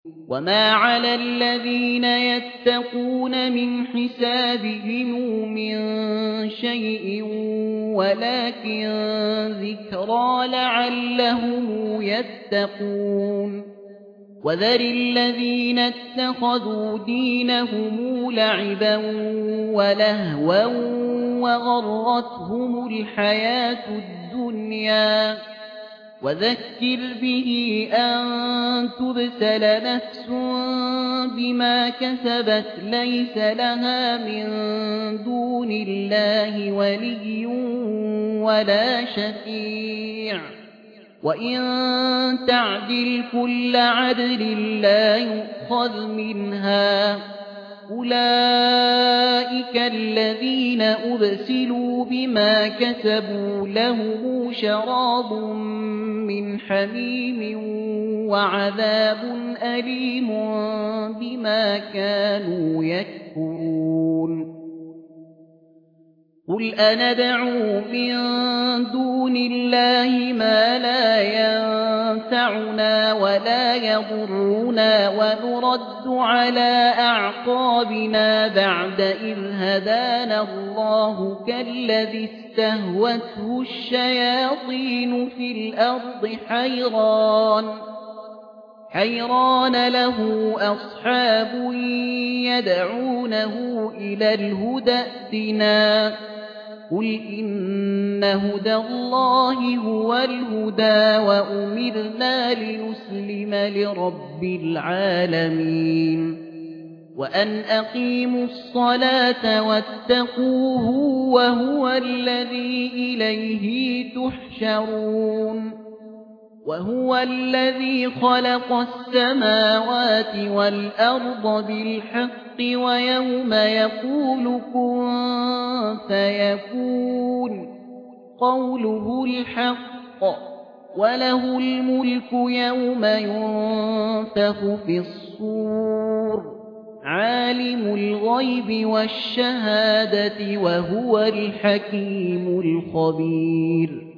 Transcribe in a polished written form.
وما على الذين يتقون من حسابهم من شيء ولكن ذكرى لعلهم يتقون وذر الذين اتخذوا دينهم لعبا ولهوا وغرتهم الحياة الدنيا وذكر به أن تبسل نفس بما كسبت ليس لها من دون الله ولي ولا شفيع وإن تعدل كل عدل لا يؤخذ منها أولئك الذين أبسلوا بما كسبوا لهم شراب من حميم وعذاب أليم بما كانوا يكفرون قل أندعو من دون الله ما لا ينفعنا ولا يضرنا ونرد على أعقابنا بعد إذ هدانا الله كالذي استهوته الشياطين في الأرض حيران له أصحاب يدعونه إلى الهدى ائتنا قل إن هدى الله هو الهدى وأمرنا لنسلم لرب العالمين وأن أقيموا الصلاة واتقوه وهو الذي إليه تحشرون وهو الذي خلق السماوات والأرض بالحق ويوم يقول كن فيكون قوله الحق وله الملك يوم ينفخ في الصور عالم الغيب والشهادة وهو الحكيم الخبير